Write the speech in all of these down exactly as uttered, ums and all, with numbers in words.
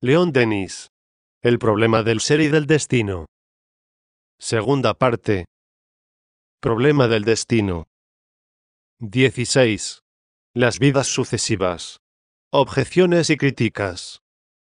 León Denis. El problema del ser y del destino. Segunda parte. Problema del destino. dieciséis. Las vidas sucesivas. Objeciones y críticas.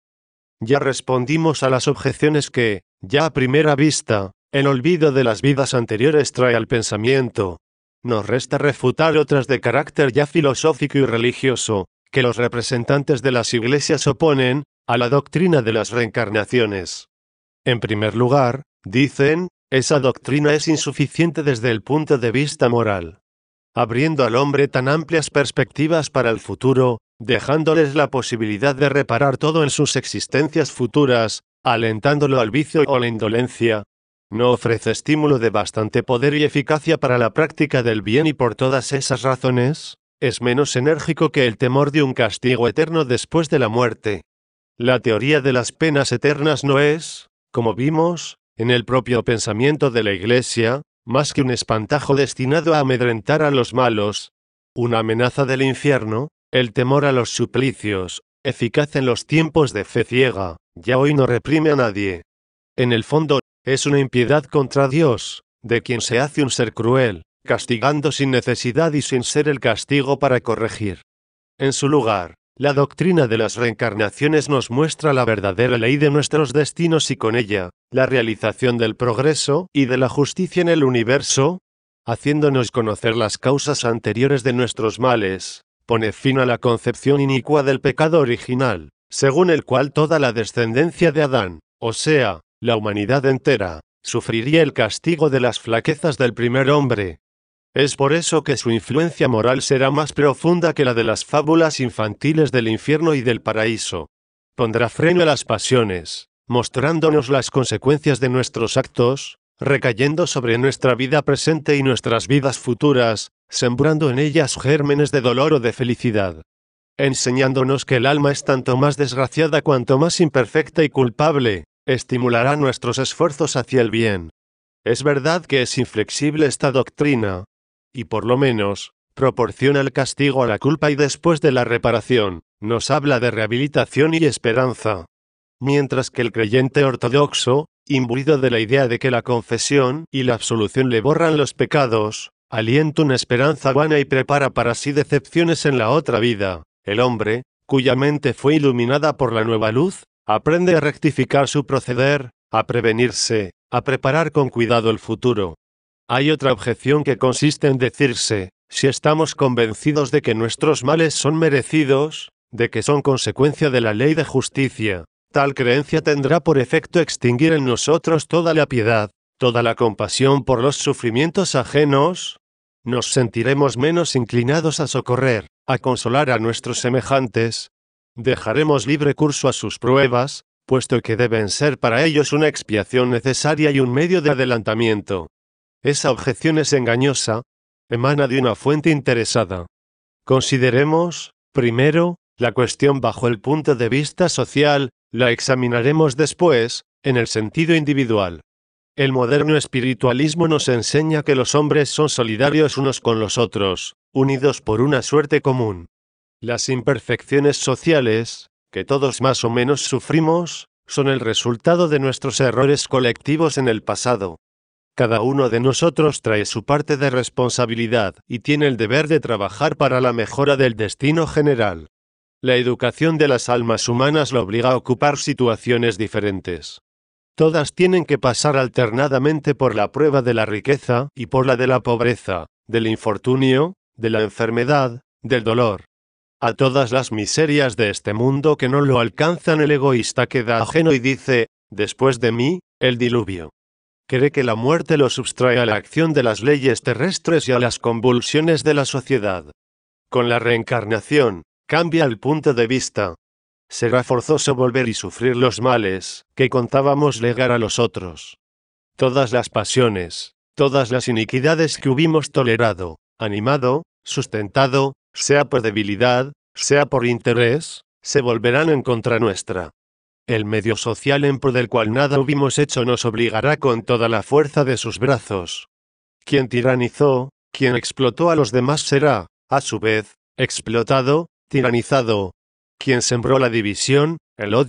Ya respondimos a las objeciones que, ya a primera vista, el olvido de las vidas anteriores trae al pensamiento. Nos resta refutar otras de carácter ya filosófico y religioso, que los representantes de las iglesias oponen a la doctrina de las reencarnaciones. En primer lugar, dicen, esa doctrina es insuficiente desde el punto de vista moral, abriendo al hombre tan amplias perspectivas para el futuro, dejándoles la posibilidad de reparar todo en sus existencias futuras, alentándolo al vicio o la indolencia. No ofrece estímulo de bastante poder y eficacia para la práctica del bien y por todas esas razones, es menos enérgico que el temor de un castigo eterno después de la muerte. La teoría de las penas eternas no es, como vimos, en el propio pensamiento de la Iglesia, más que un espantajo destinado a amedrentar a los malos, una amenaza del infierno, el temor a los suplicios, eficaz en los tiempos de fe ciega, ya hoy no reprime a nadie. En el fondo, es una impiedad contra Dios, de quien se hace un ser cruel, castigando sin necesidad y sin ser el castigo para corregir. En su lugar, la doctrina de las reencarnaciones nos muestra la verdadera ley de nuestros destinos y con ella, la realización del progreso y de la justicia en el universo, haciéndonos conocer las causas anteriores de nuestros males, pone fin a la concepción inicua del pecado original, según el cual toda la descendencia de Adán, o sea, la humanidad entera, sufriría el castigo de las flaquezas del primer hombre. Es por eso que su influencia moral será más profunda que la de las fábulas infantiles del infierno y del paraíso. Pondrá freno a las pasiones, mostrándonos las consecuencias de nuestros actos, recayendo sobre nuestra vida presente y nuestras vidas futuras, sembrando en ellas gérmenes de dolor o de felicidad. Enseñándonos que el alma es tanto más desgraciada cuanto más imperfecta y culpable, estimulará nuestros esfuerzos hacia el bien. Es verdad que es inflexible esta doctrina, y por lo menos, proporciona el castigo a la culpa y después de la reparación, nos habla de rehabilitación y esperanza. Mientras que el creyente ortodoxo, imbuido de la idea de que la confesión y la absolución le borran los pecados, alienta una esperanza vana y prepara para sí decepciones en la otra vida, el hombre, cuya mente fue iluminada por la nueva luz, aprende a rectificar su proceder, a prevenirse, a preparar con cuidado el futuro. Hay otra objeción que consiste en decirse, si estamos convencidos de que nuestros males son merecidos, de que son consecuencia de la ley de justicia, tal creencia tendrá por efecto extinguir en nosotros toda la piedad, toda la compasión por los sufrimientos ajenos. Nos sentiremos menos inclinados a socorrer, a consolar a nuestros semejantes. Dejaremos libre curso a sus pruebas, puesto que deben ser para ellos una expiación necesaria y un medio de adelantamiento. Esa objeción es engañosa, emana de una fuente interesada. Consideremos, primero, la cuestión bajo el punto de vista social, la examinaremos después, en el sentido individual. El moderno espiritualismo nos enseña que los hombres son solidarios unos con los otros, unidos por una suerte común. Las imperfecciones sociales, que todos más o menos sufrimos, son el resultado de nuestros errores colectivos en el pasado. Cada uno de nosotros trae su parte de responsabilidad y tiene el deber de trabajar para la mejora del destino general. La educación de las almas humanas lo obliga a ocupar situaciones diferentes. Todas tienen que pasar alternadamente por la prueba de la riqueza y por la de la pobreza, del infortunio, de la enfermedad, del dolor. A todas las miserias de este mundo que no lo alcanzan el egoísta queda ajeno y dice, después de mí, el diluvio. Cree que la muerte lo sustrae a la acción de las leyes terrestres y a las convulsiones de la sociedad. Con la reencarnación, cambia el punto de vista. Será forzoso volver y sufrir los males que contábamos legar a los otros. Todas las pasiones, todas las iniquidades que hubimos tolerado, animado, sustentado, sea por debilidad, sea por interés, se volverán en contra nuestra. El medio social en pro del cual nada hubimos hecho nos obligará con toda la fuerza de sus brazos. Quien tiranizó, quien explotó a los demás será, a su vez, explotado, tiranizado. Quien sembró la división, el odio,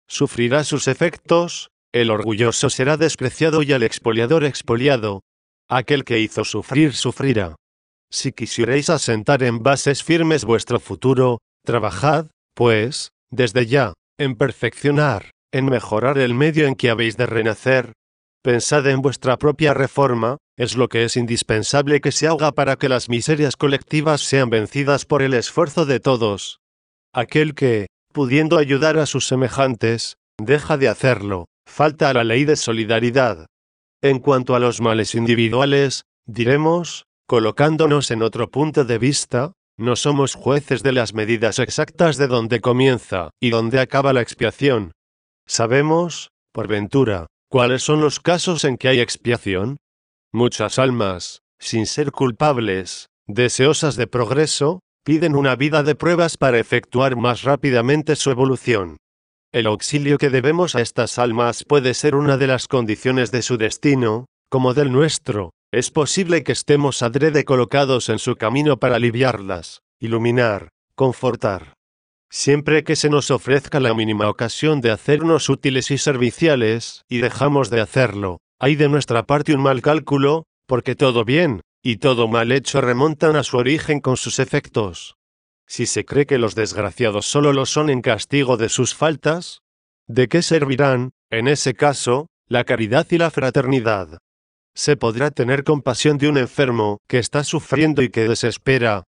sufrirá sus efectos, el orgulloso será despreciado y el expoliador expoliado. Aquel que hizo sufrir sufrirá. Si quisierais asentar en bases firmes vuestro futuro, trabajad, pues, desde ya, en perfeccionar, en mejorar el medio en que habéis de renacer. Pensad en vuestra propia reforma, es lo que es indispensable que se haga para que las miserias colectivas sean vencidas por el esfuerzo de todos. Aquel que, pudiendo ayudar a sus semejantes, deja de hacerlo, falta a la ley de solidaridad. En cuanto a los males individuales, diremos, colocándonos en otro punto de vista, no somos jueces de las medidas exactas de dónde comienza y dónde acaba la expiación. Sabemos, por ventura, cuáles son los casos en que hay expiación. Muchas almas, sin ser culpables, deseosas de progreso, piden una vida de pruebas para efectuar más rápidamente su evolución. El auxilio que debemos a estas almas puede ser una de las condiciones de su destino, como del nuestro. Es posible que estemos adrede colocados en su camino para aliviarlas, iluminar, confortar. Siempre que se nos ofrezca la mínima ocasión de hacernos útiles y serviciales, y dejamos de hacerlo, hay de nuestra parte un mal cálculo, porque todo bien, y todo mal hecho remontan a su origen con sus efectos. Si se cree que los desgraciados solo lo son en castigo de sus faltas, ¿de qué servirán, en ese caso, la caridad y la fraternidad? ¿Se podrá tener compasión de un enfermo que está sufriendo y que desespera?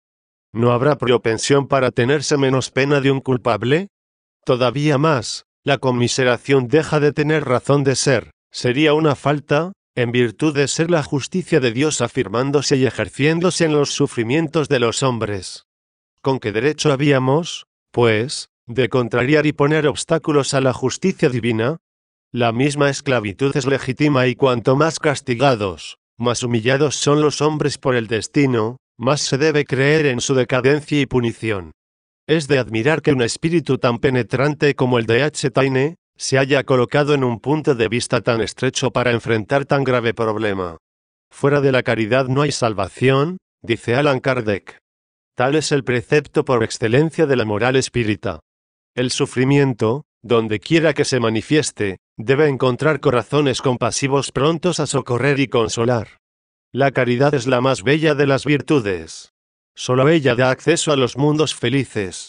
¿No habrá propensión para tenerse menos pena de un culpable? Todavía más, la conmiseración deja de tener razón de ser, sería una falta, en virtud de ser la justicia de Dios afirmándose y ejerciéndose en los sufrimientos de los hombres. ¿Con qué derecho habíamos, pues, de contrariar y poner obstáculos a la justicia divina? La misma esclavitud es legítima y cuanto más castigados, más humillados son los hombres por el destino, más se debe creer en su decadencia y punición. Es de admirar que un espíritu tan penetrante como el de H. Taine, se haya colocado en un punto de vista tan estrecho para enfrentar tan grave problema. Fuera de la caridad no hay salvación, dice Allan Kardec. Tal es el precepto por excelencia de la moral espírita. El sufrimiento, donde quiera que se manifieste, debe encontrar corazones compasivos prontos a socorrer y consolar. La caridad es la más bella de las virtudes. Solo ella da acceso a los mundos felices.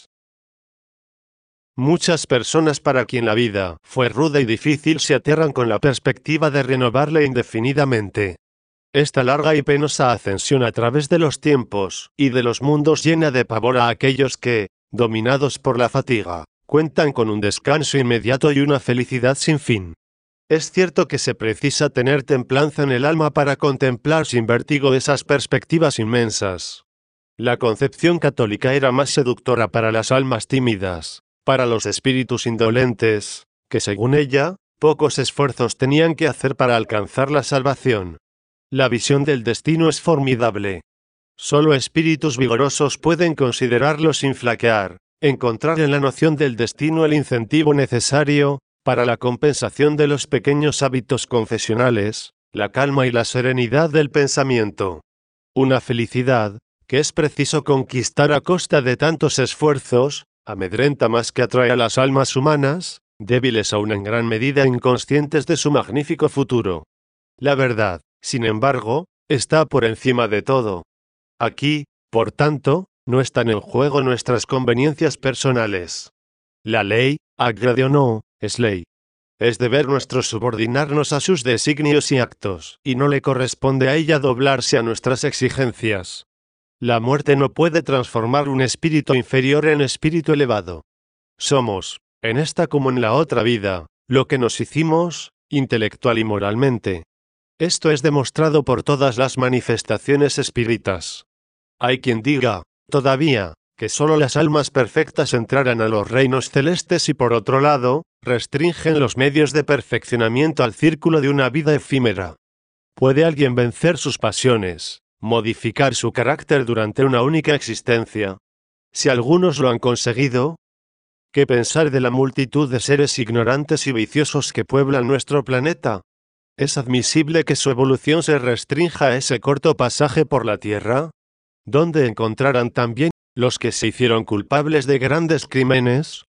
Muchas personas para quien la vida fue ruda y difícil se aterran con la perspectiva de renovarla indefinidamente. Esta larga y penosa ascensión a través de los tiempos y de los mundos llena de pavor a aquellos que, dominados por la fatiga, cuentan con un descanso inmediato y una felicidad sin fin. Es cierto que se precisa tener templanza en el alma para contemplar sin vértigo esas perspectivas inmensas. La concepción católica era más seductora para las almas tímidas, para los espíritus indolentes, que según ella, pocos esfuerzos tenían que hacer para alcanzar la salvación. La visión del destino es formidable. Solo espíritus vigorosos pueden considerarlo sin flaquear, encontrar en la noción del destino el incentivo necesario para la compensación de los pequeños hábitos confesionales, la calma y la serenidad del pensamiento. Una felicidad, que es preciso conquistar a costa de tantos esfuerzos, amedrenta más que atrae a las almas humanas, débiles aún en gran medida e inconscientes de su magnífico futuro. La verdad, sin embargo, está por encima de todo. Aquí, por tanto, no están en juego nuestras conveniencias personales. La ley, agrade o no, es ley. Es deber nuestro subordinarnos a sus designios y actos, y no le corresponde a ella doblarse a nuestras exigencias. La muerte no puede transformar un espíritu inferior en espíritu elevado. Somos, en esta como en la otra vida, lo que nos hicimos, intelectual y moralmente. Esto es demostrado por todas las manifestaciones espíritas. Hay quien diga, todavía, que sólo las almas perfectas entrarán a los reinos celestes y por otro lado, restringen los medios de perfeccionamiento al círculo de una vida efímera. ¿Puede alguien vencer sus pasiones, modificar su carácter durante una única existencia? Si algunos lo han conseguido, ¿qué pensar de la multitud de seres ignorantes y viciosos que pueblan nuestro planeta? ¿Es admisible que su evolución se restrinja a ese corto pasaje por la Tierra? ¿Dónde encontrarán también los que se hicieron culpables de grandes crímenes,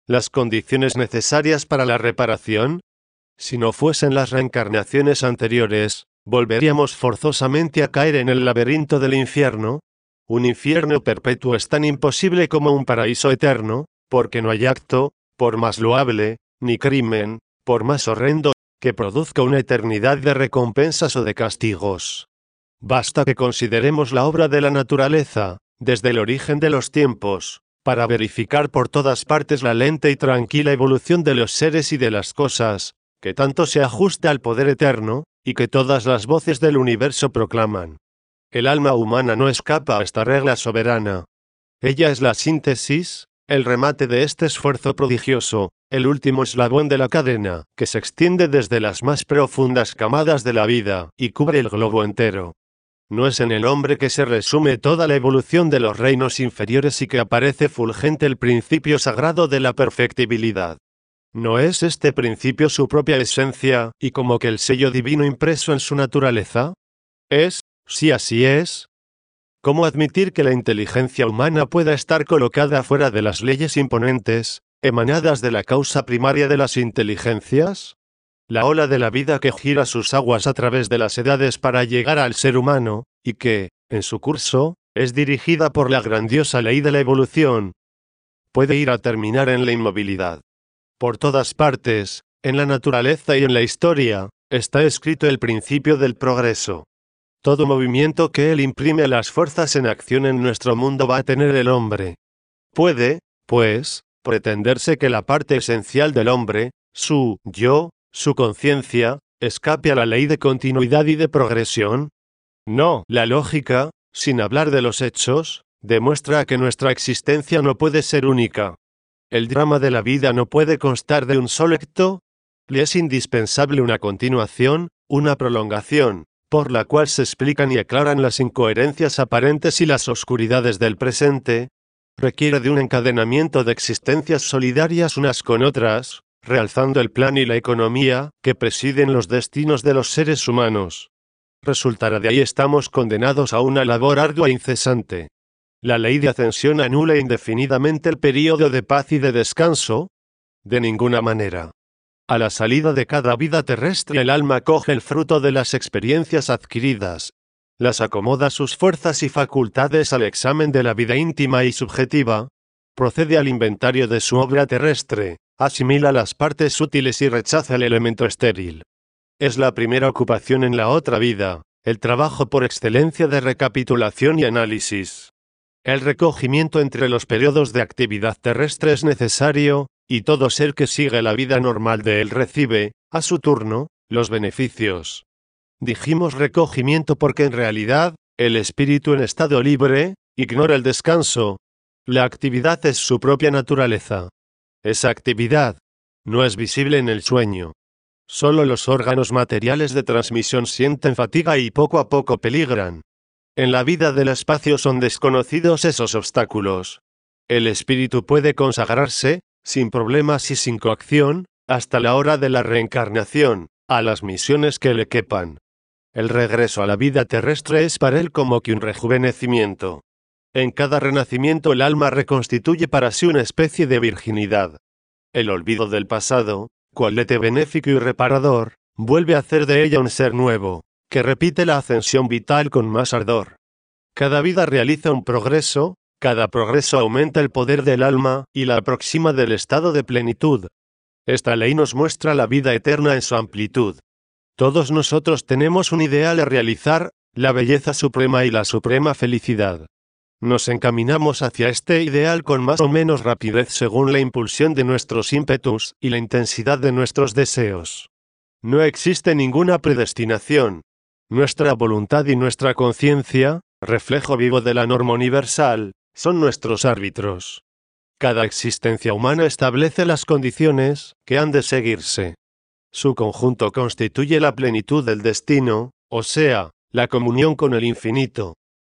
las condiciones necesarias para la reparación? Si no fuesen las reencarnaciones anteriores, volveríamos forzosamente a caer en el laberinto del infierno. Un infierno perpetuo es tan imposible como un paraíso eterno, porque no hay acto, por más loable, ni crimen, por más horrendo, que produzca una eternidad de recompensas o de castigos. Basta que consideremos la obra de la naturaleza, desde el origen de los tiempos, para verificar por todas partes la lenta y tranquila evolución de los seres y de las cosas, que tanto se ajusta al poder eterno, y que todas las voces del universo proclaman. El alma humana no escapa a esta regla soberana. Ella es la síntesis, el remate de este esfuerzo prodigioso, el último eslabón de la cadena, que se extiende desde las más profundas camadas de la vida, y cubre el globo entero. No es en el hombre que se resume toda la evolución de los reinos inferiores y que aparece fulgente el principio sagrado de la perfectibilidad. ¿No es este principio su propia esencia, y como que el sello divino impreso en su naturaleza? ¿Es, si así es? ¿Cómo admitir que la inteligencia humana pueda estar colocada fuera de las leyes imponentes, emanadas de la causa primaria de las inteligencias? La ola de la vida que gira sus aguas a través de las edades para llegar al ser humano, y que, en su curso, es dirigida por la grandiosa ley de la evolución, puede ir a terminar en la inmovilidad. Por todas partes, en la naturaleza y en la historia, está escrito el principio del progreso. Todo movimiento que él imprime a las fuerzas en acción en nuestro mundo va a tener el hombre. Puede, pues, pretenderse que la parte esencial del hombre, su yo, su conciencia, escape a la ley de continuidad y de progresión. No, la lógica, sin hablar de los hechos, demuestra que nuestra existencia no puede ser única. El drama de la vida no puede constar de un solo acto. Le es indispensable una continuación, una prolongación, por la cual se explican y aclaran las incoherencias aparentes y las oscuridades del presente. Requiere de un encadenamiento de existencias solidarias unas con otras, realzando el plan y la economía que presiden los destinos de los seres humanos. Resultará de ahí estamos condenados a una labor ardua e incesante. ¿La ley de ascensión anula indefinidamente el período de paz y de descanso? De ninguna manera. A la salida de cada vida terrestre el alma coge el fruto de las experiencias adquiridas, las acomoda sus fuerzas y facultades al examen de la vida íntima y subjetiva, procede al inventario de su obra terrestre, asimila las partes útiles y rechaza el elemento estéril. Es la primera ocupación en la otra vida, el trabajo por excelencia de recapitulación y análisis. El recogimiento entre los periodos de actividad terrestre es necesario, y todo ser que sigue la vida normal de él recibe, a su turno, los beneficios. Dijimos recogimiento porque en realidad, el espíritu en estado libre, ignora el descanso. La actividad es su propia naturaleza. Esa actividad no es visible en el sueño. Solo los órganos materiales de transmisión sienten fatiga y poco a poco peligran. En la vida del espacio son desconocidos esos obstáculos. El espíritu puede consagrarse, sin problemas y sin coacción, hasta la hora de la reencarnación, a las misiones que le quepan. El regreso a la vida terrestre es para él como que un rejuvenecimiento. En cada renacimiento el alma reconstituye para sí una especie de virginidad. El olvido del pasado, cual lete benéfico y reparador, vuelve a hacer de ella un ser nuevo, que repite la ascensión vital con más ardor. Cada vida realiza un progreso, cada progreso aumenta el poder del alma y la aproxima del estado de plenitud. Esta ley nos muestra la vida eterna en su amplitud. Todos nosotros tenemos un ideal a realizar, la belleza suprema y la suprema felicidad. Nos encaminamos hacia este ideal con más o menos rapidez según la impulsión de nuestros ímpetus y la intensidad de nuestros deseos. No existe ninguna predestinación. Nuestra voluntad y nuestra conciencia, reflejo vivo de la norma universal, son nuestros árbitros. Cada existencia humana establece las condiciones que han de seguirse. Su conjunto constituye la plenitud del destino, o sea, la comunión con el infinito.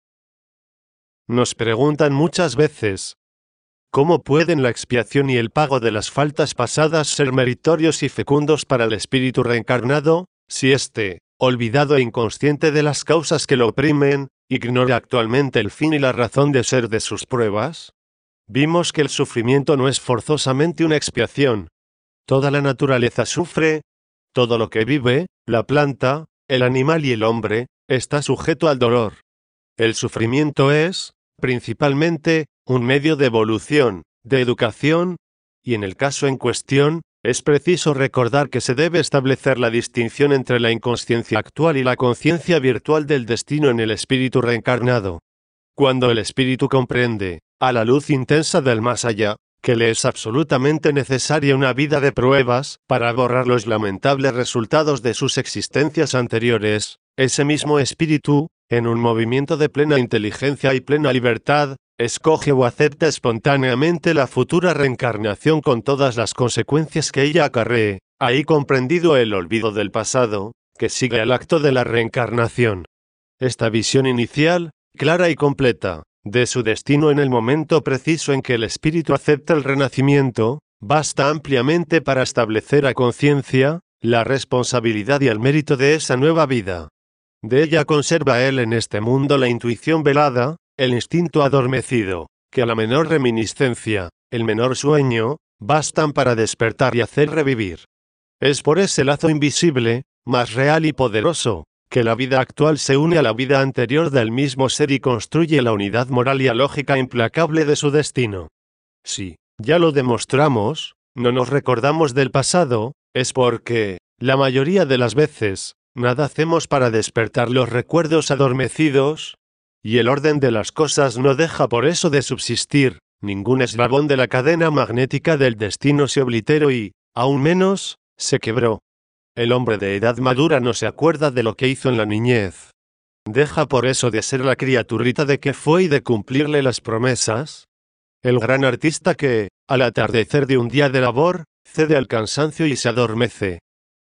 Nos preguntan muchas veces, ¿cómo pueden la expiación y el pago de las faltas pasadas ser meritorios y fecundos para el espíritu reencarnado, si éste, olvidado e inconsciente de las causas que lo oprimen, ignora actualmente el fin y la razón de ser de sus pruebas? vimos que el sufrimiento no es forzosamente una expiación. Toda la naturaleza sufre, todo lo que vive, la planta, el animal y el hombre, está sujeto al dolor. El sufrimiento es, principalmente, un medio de evolución, de educación, y en el caso en cuestión, es preciso recordar que se debe establecer la distinción entre la inconsciencia actual y la conciencia virtual del destino en el espíritu reencarnado. Cuando el espíritu comprende, a la luz intensa del más allá, que le es absolutamente necesaria una vida de pruebas para borrar los lamentables resultados de sus existencias anteriores, ese mismo espíritu, en un movimiento de plena inteligencia y plena libertad, escoge o acepta espontáneamente la futura reencarnación con todas las consecuencias que ella acarree, ahí comprendido el olvido del pasado, que sigue al acto de la reencarnación. Esta visión inicial, clara y completa, de su destino en el momento preciso en que el espíritu acepta el renacimiento, basta ampliamente para establecer a conciencia la responsabilidad y el mérito de esa nueva vida. De ella conserva él en este mundo la intuición velada, el instinto adormecido, que a la menor reminiscencia, el menor sueño, bastan para despertar y hacer revivir. Es por ese lazo invisible, más real y poderoso, que la vida actual se une a la vida anterior del mismo ser y construye la unidad moral y lógica implacable de su destino. Si, ya lo demostramos, no nos recordamos del pasado, es porque, la mayoría de las veces, nada hacemos para despertar los recuerdos adormecidos, y el orden de las cosas no deja por eso de subsistir, ningún eslabón de la cadena magnética del destino se obliteró y, aún menos, se quebró. El hombre de edad madura no se acuerda de lo que hizo en la niñez. Deja por eso de ser la criaturita de que fue y de cumplirle las promesas. El gran artista que, al atardecer de un día de labor, cede al cansancio y se adormece.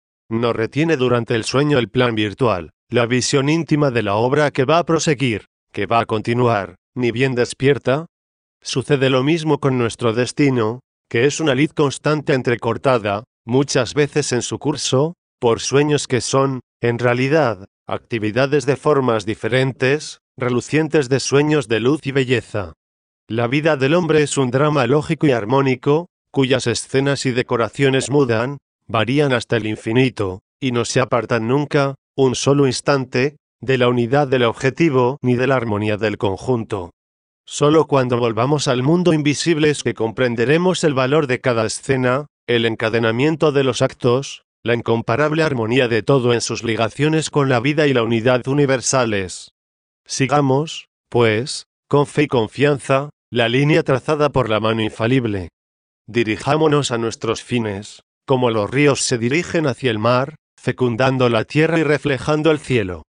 No retiene durante el sueño el plan virtual, la visión íntima de la obra que va a proseguir, que va a continuar, ni bien despierta. Sucede lo mismo con nuestro destino, que es una lid constante entrecortada, muchas veces en su curso, por sueños que son, en realidad, actividades de formas diferentes, relucientes de sueños de luz y belleza. La vida del hombre es un drama lógico y armónico, cuyas escenas y decoraciones mudan, varían hasta el infinito, y no se apartan nunca, un solo instante, de la unidad del objetivo ni de la armonía del conjunto. Solo cuando volvamos al mundo invisible es que comprenderemos el valor de cada escena, el encadenamiento de los actos, la incomparable armonía de todo en sus ligaciones con la vida y la unidad universales. Sigamos, pues, con fe y confianza, la línea trazada por la mano infalible. Dirijámonos a nuestros fines, como los ríos se dirigen hacia el mar, fecundando la tierra y reflejando el cielo.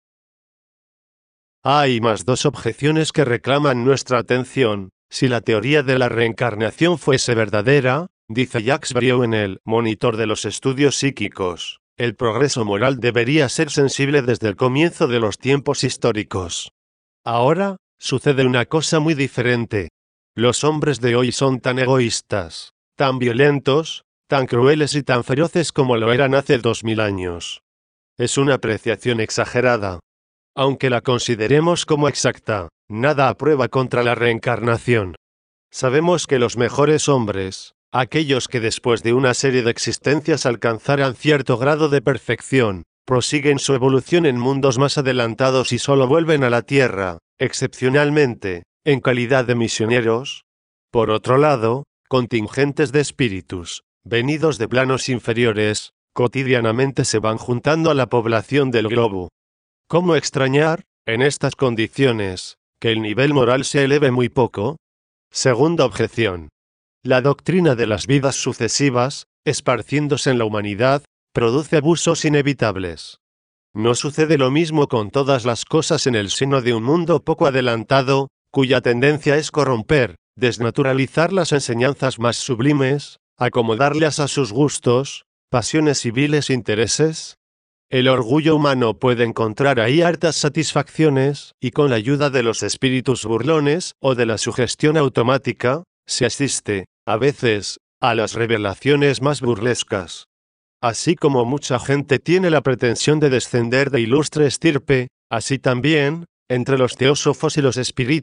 Hay más dos objeciones que reclaman nuestra atención. Si la teoría de la reencarnación fuese verdadera, dice Jacques Brieux en el Monitor de los Estudios Psíquicos, el progreso moral debería ser sensible desde el comienzo de los tiempos históricos. Ahora, sucede una cosa muy diferente. Los hombres de hoy son tan egoístas, tan violentos, tan crueles y tan feroces como lo eran hace dos mil años. Es una apreciación exagerada. Aunque la consideremos como exacta, nada aprueba contra la reencarnación. Sabemos que los mejores hombres, aquellos que después de una serie de existencias alcanzaran cierto grado de perfección, prosiguen su evolución en mundos más adelantados y solo vuelven a la Tierra, excepcionalmente, en calidad de misioneros. Por otro lado, contingentes de espíritus, venidos de planos inferiores, cotidianamente se van juntando a la población del globo. ¿Cómo extrañar, en estas condiciones, que el nivel moral se eleve muy poco? Segunda objeción. La doctrina de las vidas sucesivas, esparciéndose en la humanidad, produce abusos inevitables. ¿No sucede lo mismo con todas las cosas en el seno de un mundo poco adelantado, cuya tendencia es corromper, desnaturalizar las enseñanzas más sublimes, acomodarlas a sus gustos, pasiones y viles intereses? El orgullo humano puede encontrar ahí hartas satisfacciones, y con la ayuda de los espíritus burlones, o de la sugestión automática, se asiste, a veces, a las revelaciones más burlescas. Así como mucha gente tiene la pretensión de descender de ilustre estirpe, así también, entre los teósofos y los espíritas,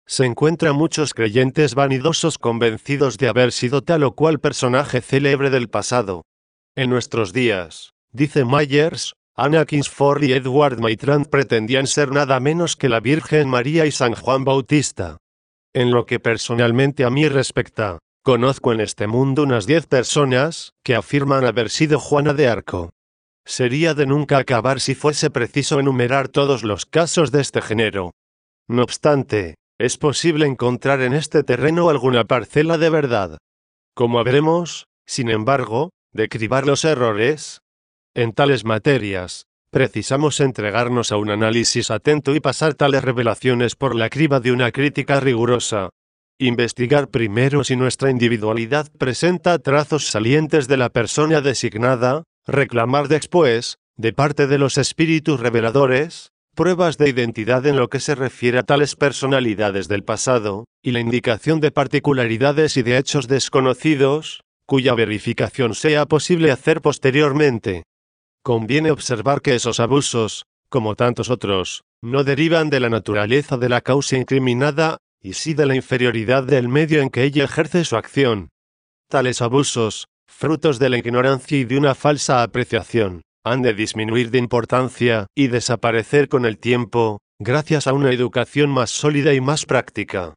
se encuentran muchos creyentes vanidosos convencidos de haber sido tal o cual personaje célebre del pasado. En nuestros días, dice Myers, Anakin Ford y Edward Maitrand pretendían ser nada menos que la Virgen María y San Juan Bautista. En lo que personalmente a mí respecta, conozco en este mundo unas diez personas que afirman haber sido Juana de Arco. Sería de nunca acabar si fuese preciso enumerar todos los casos de este género. No obstante, es posible encontrar en este terreno alguna parcela de verdad. Como habremos, sin embargo, de cribar los errores. En tales materias, precisamos entregarnos a un análisis atento y pasar tales revelaciones por la criba de una crítica rigurosa. Investigar primero si nuestra individualidad presenta trazos salientes de la persona designada, reclamar después, de parte de los espíritus reveladores, pruebas de identidad en lo que se refiere a tales personalidades del pasado, y la indicación de particularidades y de hechos desconocidos, cuya verificación sea posible hacer posteriormente. Conviene observar que esos abusos, como tantos otros, no derivan de la naturaleza de la causa incriminada, y sí de la inferioridad del medio en que ella ejerce su acción. Tales abusos, frutos de la ignorancia y de una falsa apreciación, han de disminuir de importancia y desaparecer con el tiempo, gracias a una educación más sólida y más práctica.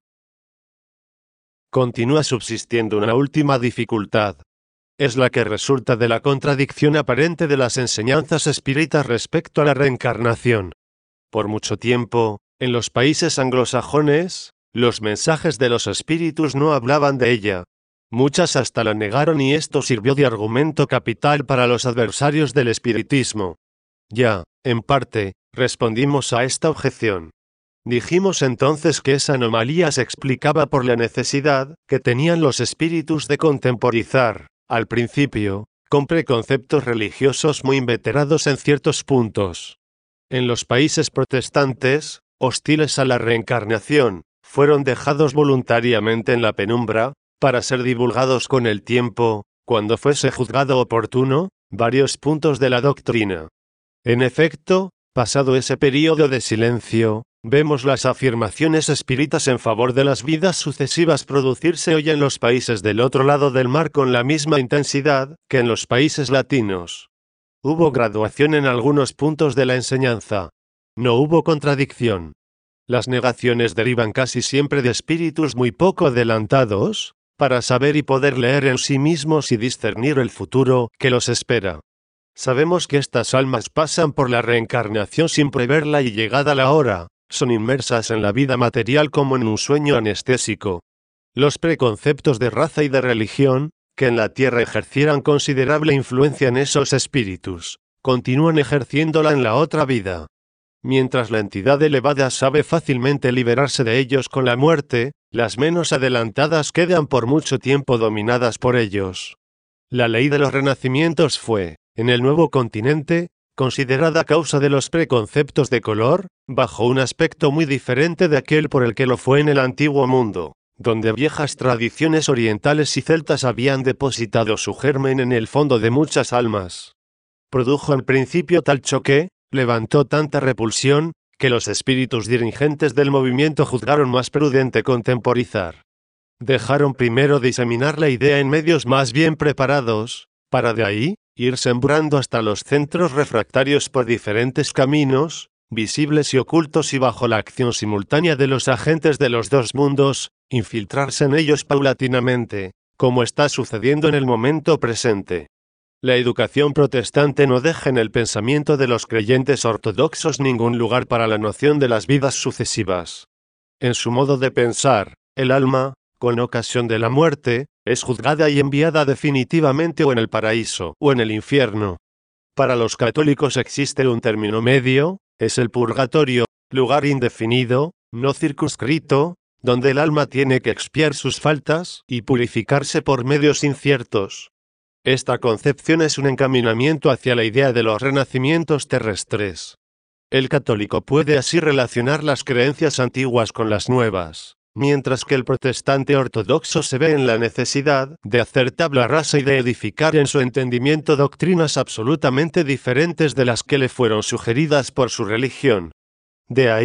Continúa subsistiendo una última dificultad. Es la que resulta de la contradicción aparente de las enseñanzas espíritas respecto a la reencarnación. Por mucho tiempo, en los países anglosajones, los mensajes de los espíritus no hablaban de ella. Muchas hasta la negaron y esto sirvió de argumento capital para los adversarios del espiritismo. Ya, en parte, respondimos a esta objeción. Dijimos entonces que esa anomalía se explicaba por la necesidad que tenían los espíritus de contemporizar, al principio, con preconceptos religiosos muy inveterados en ciertos puntos. En los países protestantes, hostiles a la reencarnación, fueron dejados voluntariamente en la penumbra, para ser divulgados con el tiempo, cuando fuese juzgado oportuno, varios puntos de la doctrina. En efecto, pasado ese período de silencio, vemos las afirmaciones espíritas en favor de las vidas sucesivas producirse hoy en los países del otro lado del mar con la misma intensidad que en los países latinos. Hubo graduación en algunos puntos de la enseñanza. No hubo contradicción. Las negaciones derivan casi siempre de espíritus muy poco adelantados, para saber y poder leer en sí mismos y discernir el futuro que los espera. Sabemos que estas almas pasan por la reencarnación sin preverla y llegada la hora, son inmersas en la vida material como en un sueño anestésico. Los preconceptos de raza y de religión, que en la tierra ejercieran considerable influencia en esos espíritus, continúan ejerciéndola en la otra vida. Mientras la entidad elevada sabe fácilmente liberarse de ellos con la muerte, las menos adelantadas quedan por mucho tiempo dominadas por ellos. La ley de los renacimientos fue, en el nuevo continente, considerada causa de los preconceptos de color, bajo un aspecto muy diferente de aquel por el que lo fue en el antiguo mundo, donde viejas tradiciones orientales y celtas habían depositado su germen en el fondo de muchas almas. Produjo al principio tal choque, levantó tanta repulsión, que los espíritus dirigentes del movimiento juzgaron más prudente contemporizar. Dejaron primero diseminar la idea en medios más bien preparados, para de ahí, ir sembrando hasta los centros refractarios por diferentes caminos, visibles y ocultos y bajo la acción simultánea de los agentes de los dos mundos, infiltrarse en ellos paulatinamente, como está sucediendo en el momento presente. La educación protestante no deja en el pensamiento de los creyentes ortodoxos ningún lugar para la noción de las vidas sucesivas. En su modo de pensar, el alma, con ocasión de la muerte, es juzgada y enviada definitivamente o en el paraíso o en el infierno. Para los católicos existe un término medio, es el purgatorio, lugar indefinido, no circunscrito, donde el alma tiene que expiar sus faltas y purificarse por medios inciertos. Esta concepción es un encaminamiento hacia la idea de los renacimientos terrestres. El católico puede así relacionar las creencias antiguas con las nuevas, mientras que el protestante ortodoxo se ve en la necesidad de hacer tabla rasa y de edificar en su entendimiento doctrinas absolutamente diferentes de las que le fueron sugeridas por su religión. De ahí,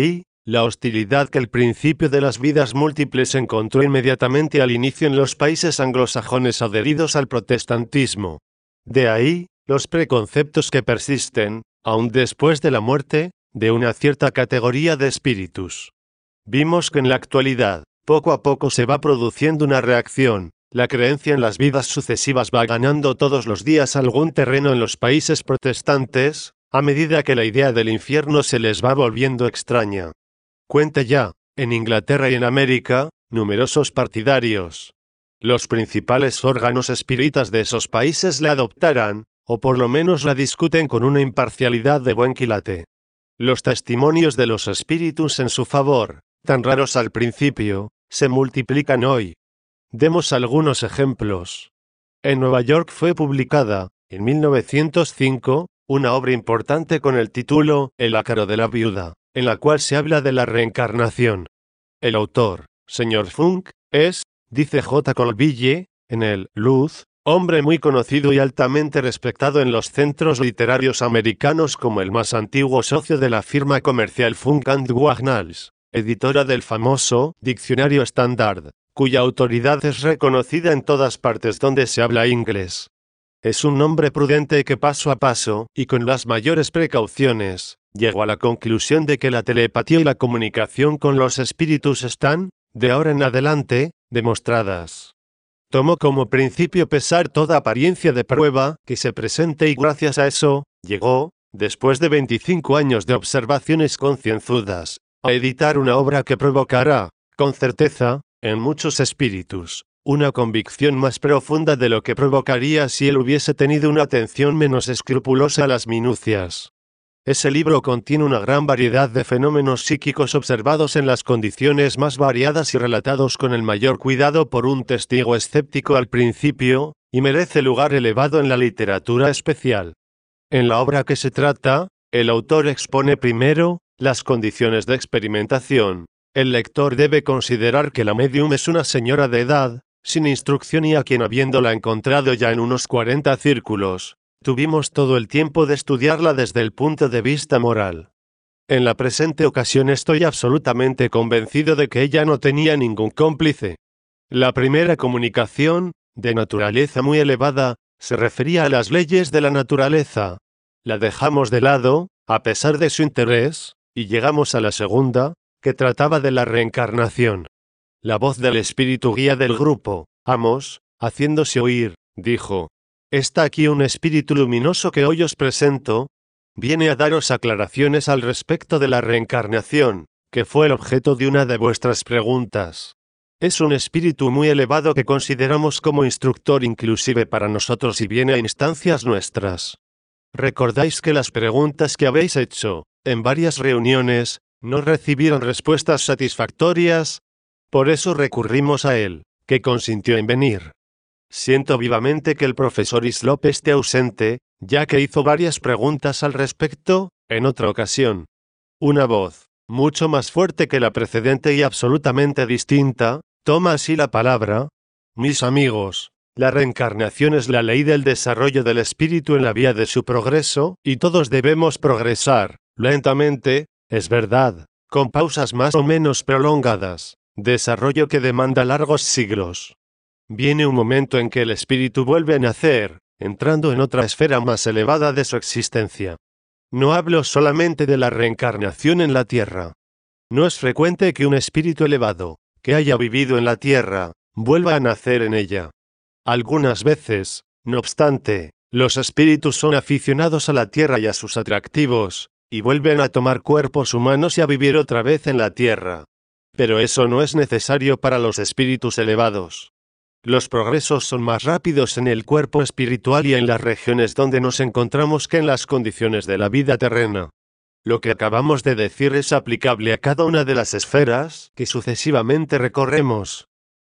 La hostilidad que el principio de las vidas múltiples encontró inmediatamente al inicio en los países anglosajones adheridos al protestantismo. De ahí, los preconceptos que persisten, aún después de la muerte, de una cierta categoría de espíritus. Vimos que en la actualidad, poco a poco se va produciendo una reacción. La creencia en las vidas sucesivas va ganando todos los días algún terreno en los países protestantes, a medida que la idea del infierno se les va volviendo extraña. Cuenta ya, en Inglaterra y en América, numerosos partidarios. Los principales órganos espíritas de esos países la adoptarán, o por lo menos la discuten con una imparcialidad de buen quilate. Los testimonios de los espíritus en su favor, tan raros al principio, se multiplican hoy. Demos algunos ejemplos. En Nueva York fue publicada, en mil novecientos cinco, una obra importante con el título El ácaro de la viuda, en la cual se habla de la reencarnación. El autor, señor Funk, es, dice J. Colville, en el Luz, hombre muy conocido y altamente respetado en los centros literarios americanos como el más antiguo socio de la firma comercial Funk and Wagnalls, editora del famoso Diccionario Standard, cuya autoridad es reconocida en todas partes donde se habla inglés. Es un hombre prudente que paso a paso, y con las mayores precauciones, llegó a la conclusión de que la telepatía y la comunicación con los espíritus están, de ahora en adelante, demostradas. Tomó como principio pesar toda apariencia de prueba que se presente y gracias a eso, llegó, después de veinticinco años de observaciones concienzudas, a editar una obra que provocará, con certeza, en muchos espíritus, una convicción más profunda de lo que provocaría si él hubiese tenido una atención menos escrupulosa a las minucias. Ese libro contiene una gran variedad de fenómenos psíquicos observados en las condiciones más variadas y relatados con el mayor cuidado por un testigo escéptico al principio, y merece lugar elevado en la literatura especial. En la obra que se trata, el autor expone primero las condiciones de experimentación. El lector debe considerar que la médium es una señora de edad, sin instrucción y a quien habiéndola encontrado ya en unos cuarenta círculos, tuvimos todo el tiempo de estudiarla desde el punto de vista moral. En la presente ocasión estoy absolutamente convencido de que ella no tenía ningún cómplice. La primera comunicación, de naturaleza muy elevada, se refería a las leyes de la naturaleza. La dejamos de lado, a pesar de su interés, y llegamos a la segunda, que trataba de la reencarnación. La voz del espíritu guía del grupo, Amos, haciéndose oír, dijo: «Está aquí un espíritu luminoso que hoy os presento. Viene a daros aclaraciones al respecto de la reencarnación, que fue el objeto de una de vuestras preguntas. Es un espíritu muy elevado que consideramos como instructor inclusive para nosotros y viene a instancias nuestras. Recordáis que las preguntas que habéis hecho, en varias reuniones, no recibieron respuestas satisfactorias. Por eso recurrimos a él, que consintió en venir. Siento vivamente que el profesor Islop esté ausente, ya que hizo varias preguntas al respecto, en otra ocasión. Una voz, mucho más fuerte que la precedente y absolutamente distinta, toma así la palabra. Mis amigos, la reencarnación es la ley del desarrollo del espíritu en la vía de su progreso, y todos debemos progresar, lentamente, es verdad, con pausas más o menos prolongadas, desarrollo que demanda largos siglos. Viene un momento en que el espíritu vuelve a nacer, entrando en otra esfera más elevada de su existencia. No hablo solamente de la reencarnación en la tierra. No es frecuente que un espíritu elevado, que haya vivido en la tierra, vuelva a nacer en ella. Algunas veces, no obstante, los espíritus son aficionados a la tierra y a sus atractivos, y vuelven a tomar cuerpos humanos y a vivir otra vez en la tierra. Pero eso no es necesario para los espíritus elevados. Los progresos son más rápidos en el cuerpo espiritual y en las regiones donde nos encontramos que en las condiciones de la vida terrena. Lo que acabamos de decir es aplicable a cada una de las esferas que sucesivamente recorremos.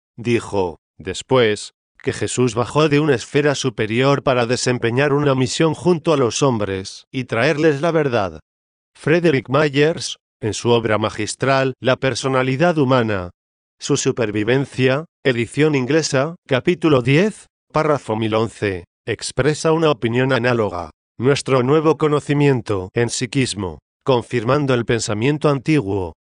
Dijo, después, que Jesús bajó de una esfera superior para desempeñar una misión junto a los hombres y traerles la verdad. Frederick Myers, en su obra magistral La personalidad humana, su supervivencia, edición inglesa, capítulo diez, párrafo mil once, expresa una opinión análoga. Nuestro nuevo conocimiento en psiquismo, confirmando el pensamiento antiguo,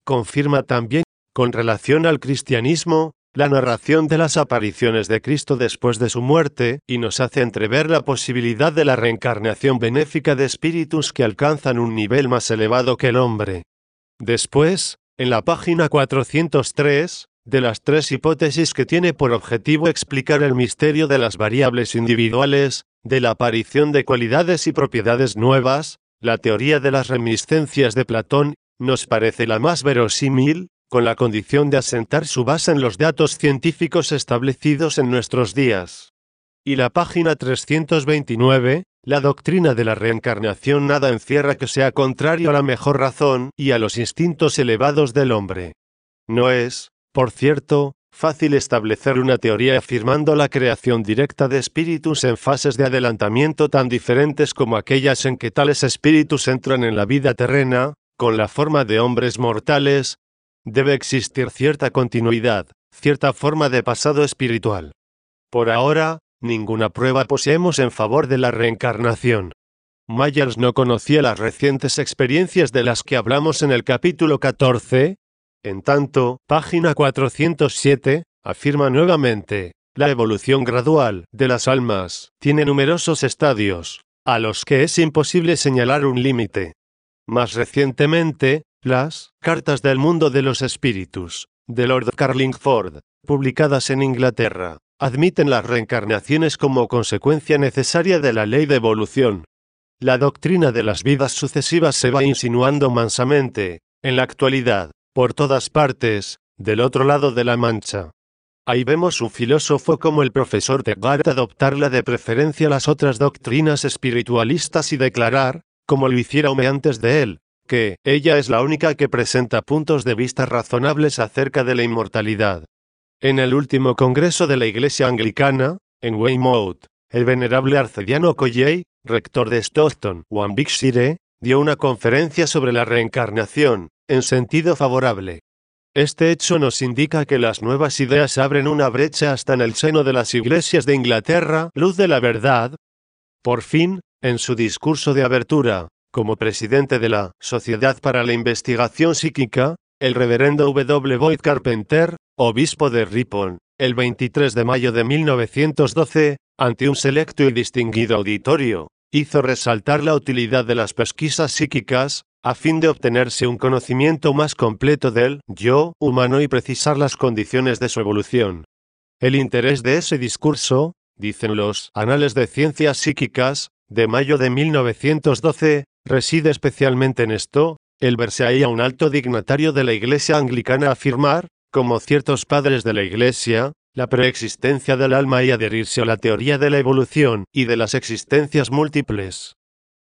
confirma también, con relación al cristianismo, la narración de las apariciones de Cristo después de su muerte, y nos hace entrever la posibilidad de la reencarnación benéfica de espíritus que alcanzan un nivel más elevado que el hombre. Después, en la página cuatrocientos tres, de las tres hipótesis que tiene por objetivo explicar el misterio de las variables individuales, de la aparición de cualidades y propiedades nuevas, la teoría de las reminiscencias de Platón, nos parece la más verosímil, con la condición de asentar su base en los datos científicos establecidos en nuestros días. Y la página trescientos veintinueve, la doctrina de la reencarnación nada encierra que sea contrario a la mejor razón y a los instintos elevados del hombre. No es, por cierto, fácil establecer una teoría afirmando la creación directa de espíritus en fases de adelantamiento tan diferentes como aquellas en que tales espíritus entran en la vida terrena, con la forma de hombres mortales. Debe existir cierta continuidad, cierta forma de pasado espiritual. Por ahora, ninguna prueba poseemos en favor de la reencarnación. Myers no conocía las recientes experiencias de las que hablamos en el capítulo catorce. En tanto, página cuatrocientos siete, afirma nuevamente, la evolución gradual de las almas tiene numerosos estadios, a los que es imposible señalar un límite. Más recientemente, las Cartas del Mundo de los Espíritus, de Lord Carlingford, publicadas en Inglaterra, admiten las reencarnaciones como consecuencia necesaria de la ley de evolución. La doctrina de las vidas sucesivas se va insinuando mansamente, en la actualidad, por todas partes, del otro lado de la Mancha. Ahí vemos un filósofo como el profesor Teilhard adoptarla de preferencia las otras doctrinas espiritualistas y declarar, como lo hiciera Hume antes de él, que ella es la única que presenta puntos de vista razonables acerca de la inmortalidad. En el último congreso de la Iglesia Anglicana, en Weymouth, el venerable arcediano Colley, rector de Stockton, Warwickshire, dio una conferencia sobre la reencarnación, en sentido favorable. Este hecho nos indica que las nuevas ideas abren una brecha hasta en el seno de las iglesias de Inglaterra, luz de la verdad. Por fin, en su discurso de abertura, como presidente de la Sociedad para la Investigación Psíquica, el reverendo W. Boyd Carpenter, obispo de Ripon, el veintitrés de mayo de mil novecientos doce, ante un selecto y distinguido auditorio, hizo resaltar la utilidad de las pesquisas psíquicas, a fin de obtenerse un conocimiento más completo del yo humano y precisar las condiciones de su evolución. El interés de ese discurso, dicen los Anales de Ciencias Psíquicas, de mayo de mil novecientos doce, reside especialmente en esto, el verse ahí a un alto dignatario de la Iglesia anglicana afirmar, como ciertos padres de la Iglesia, la preexistencia del alma y adherirse a la teoría de la evolución y de las existencias múltiples.